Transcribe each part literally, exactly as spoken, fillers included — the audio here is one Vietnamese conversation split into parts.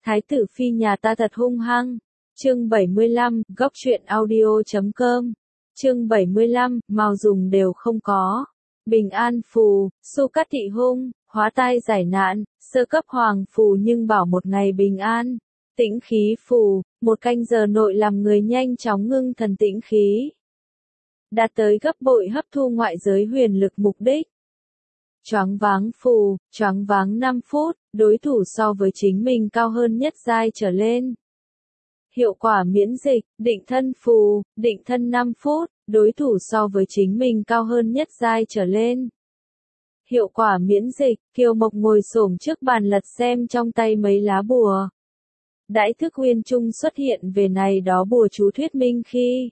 Thái tử phi nhà ta thật hung hăng. Chương bảy mươi lăm, góc truyện audio chấm com. Chương bảy mươi lăm, màu dùng đều không có. Bình an phù, Su Cát Thị hung, hóa tai giải nạn, sơ cấp hoàng phù nhưng bảo một ngày bình an. Tĩnh khí phù, một canh giờ nội làm người nhanh chóng ngưng thần tĩnh khí. Đạt tới gấp bội hấp thu ngoại giới huyền lực mục đích. Choáng váng phù, choáng váng năm phút, đối thủ so với chính mình cao hơn nhất giai trở lên. Hiệu quả miễn dịch, định thân phù, định thân năm phút, đối thủ so với chính mình cao hơn nhất giai trở lên. Hiệu quả miễn dịch, Kiều Mộc ngồi xổm trước bàn lật xem trong tay mấy lá bùa. Đãi thức uyên trung xuất hiện về này đó bùa chú thuyết minh khi.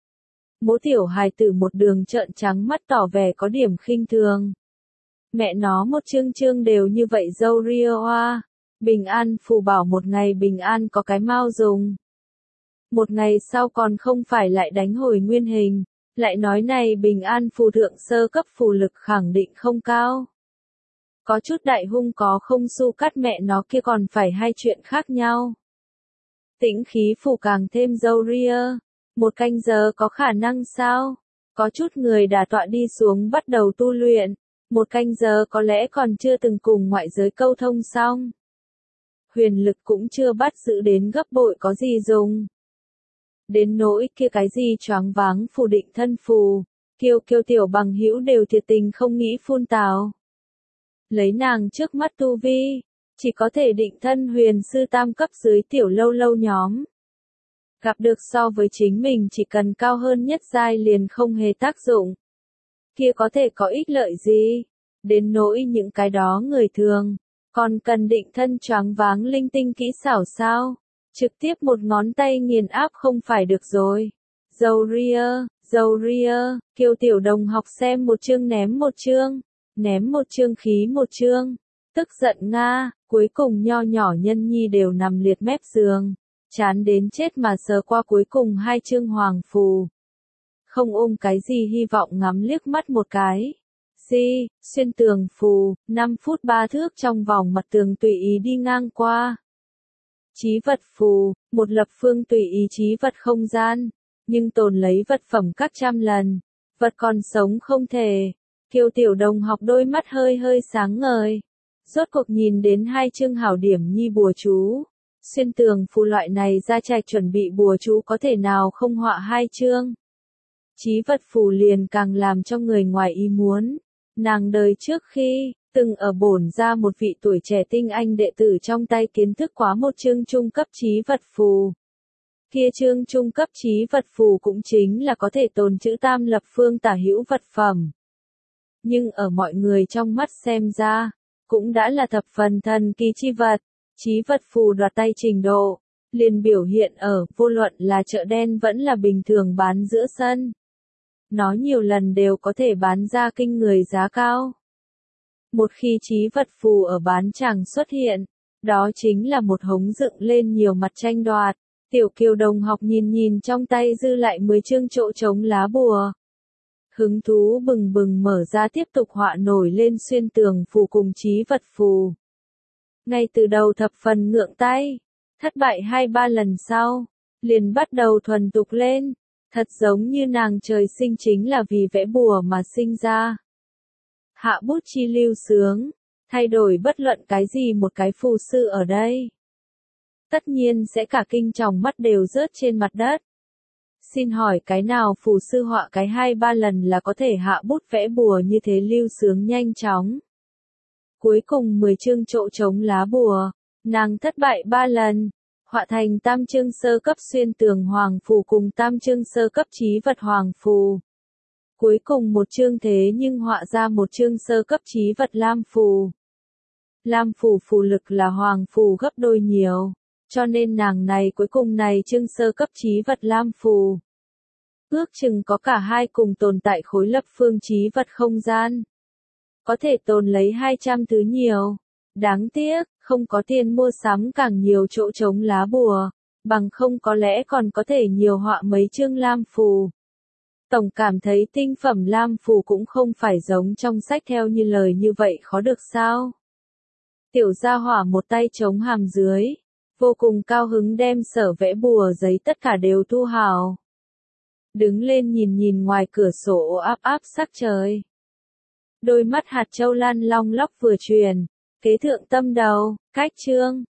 Mỗ tiểu hài tử một đường trợn trắng mắt tỏ vẻ có điểm khinh thường. Mẹ nó một chương chương đều như vậy dâu ria hoa. Bình an phù bảo một ngày bình an có cái mau dùng. Một ngày sau còn không phải lại đánh hồi nguyên hình, lại nói này bình an phù thượng sơ cấp phù lực khẳng định không cao. Có chút đại hung có không Su Cát mẹ nó kia còn phải hai chuyện khác nhau. Tĩnh khí phù càng thêm dâu ria, một canh giờ có khả năng sao? Có chút người đã tọa đi xuống bắt đầu tu luyện, một canh giờ có lẽ còn chưa từng cùng ngoại giới câu thông xong. Huyền lực cũng chưa bắt giữ đến gấp bội có gì dùng. Đến nỗi kia cái gì choáng váng phù định thân phù, kiêu kiêu tiểu bằng hữu đều thiệt tình không nghĩ phun tào. Lấy nàng trước mắt tu vi, chỉ có thể định thân huyền sư tam cấp dưới tiểu lâu lâu nhóm. Gặp được so với chính mình chỉ cần cao hơn nhất giai liền không hề tác dụng. Kia có thể có ích lợi gì? Đến nỗi những cái đó người thường, còn cần định thân choáng váng linh tinh kỹ xảo sao? Trực tiếp một ngón tay nghiền áp không phải được rồi. Dâu ria, dâu ria, Kiều tiểu đồng học xem một chương ném một chương, ném một chương khí một chương. Tức giận nga, cuối cùng nho nhỏ nhân nhi đều nằm liệt mép giường, chán đến chết mà sờ qua cuối cùng hai chương hoàng phù. Không ôm cái gì hy vọng ngắm liếc mắt một cái. Di, xuyên tường phù, năm phút ba thước trong vòng mặt tường tùy ý đi ngang qua. Chí vật phù, một lập phương tùy ý chí vật không gian, nhưng tồn lấy vật phẩm các trăm lần. Vật còn sống không thể. Kiều tiểu đồng học đôi mắt hơi hơi sáng ngời. Rốt cuộc nhìn đến hai chương hảo điểm nhi bùa chú. Xuyên tường phù loại này ra trạch chuẩn bị bùa chú có thể nào không họa hai chương. Chí vật phù liền càng làm cho người ngoài ý muốn. Nàng đời trước khi, từng ở bổn ra một vị tuổi trẻ tinh anh đệ tử trong tay kiến thức quá một chương trung cấp chí vật phù. Kia chương trung cấp chí vật phù cũng chính là có thể tồn trữ tam lập phương tả hữu vật phẩm. Nhưng ở mọi người trong mắt xem ra, cũng đã là thập phần thần kỳ chi vật, chí vật phù đoạt tay trình độ, liền biểu hiện ở vô luận là chợ đen vẫn là bình thường bán giữa sân. Nó nhiều lần đều có thể bán ra kinh người giá cao. Một khi chí vật phù ở bán chẳng xuất hiện, đó chính là một hống dựng lên nhiều mặt tranh đoạt. Tiểu Kiều đồng học nhìn nhìn trong tay dư lại mười chương chỗ trống lá bùa. Hứng thú bừng bừng mở ra tiếp tục họa nổi lên xuyên tường phù cùng chí vật phù. Ngay từ đầu thập phần ngượng tay, thất bại hai ba lần sau, liền bắt đầu thuần tục lên, thật giống như nàng trời sinh chính là vì vẽ bùa mà sinh ra. Hạ bút chi lưu sướng, thay đổi bất luận cái gì một cái phù sư ở đây. Tất nhiên sẽ cả kinh tròng mắt đều rớt trên mặt đất. Xin hỏi cái nào phù sư họa cái hai ba lần là có thể hạ bút vẽ bùa như thế lưu sướng nhanh chóng. Cuối cùng mười chương chỗ trống lá bùa, nàng thất bại ba lần, họa thành tam chương sơ cấp xuyên tường hoàng phù cùng tam chương sơ cấp chí vật hoàng phù. Cuối cùng một chương thế nhưng họa ra một chương sơ cấp chí vật lam phù. Lam phù phù lực là hoàng phù gấp đôi nhiều, cho nên nàng này cuối cùng này chương sơ cấp chí vật lam phù. Ước chừng có cả hai cùng tồn tại khối lập phương chí vật không gian. Có thể tồn lấy hai trăm thứ nhiều. Đáng tiếc, không có tiền mua sắm càng nhiều chỗ trống lá bùa, bằng không có lẽ còn có thể nhiều họa mấy chương lam phù. Tổng cảm thấy tinh phẩm lam phù cũng không phải giống trong sách theo như lời như vậy khó được sao. Tiểu gia hỏa một tay chống hàm dưới, vô cùng cao hứng đem sở vẽ bùa giấy tất cả đều thu hào. Đứng lên nhìn nhìn ngoài cửa sổ áp áp sắc trời. Đôi mắt hạt châu lan long lóc vừa truyền, kế thượng tâm đầu, cách chương.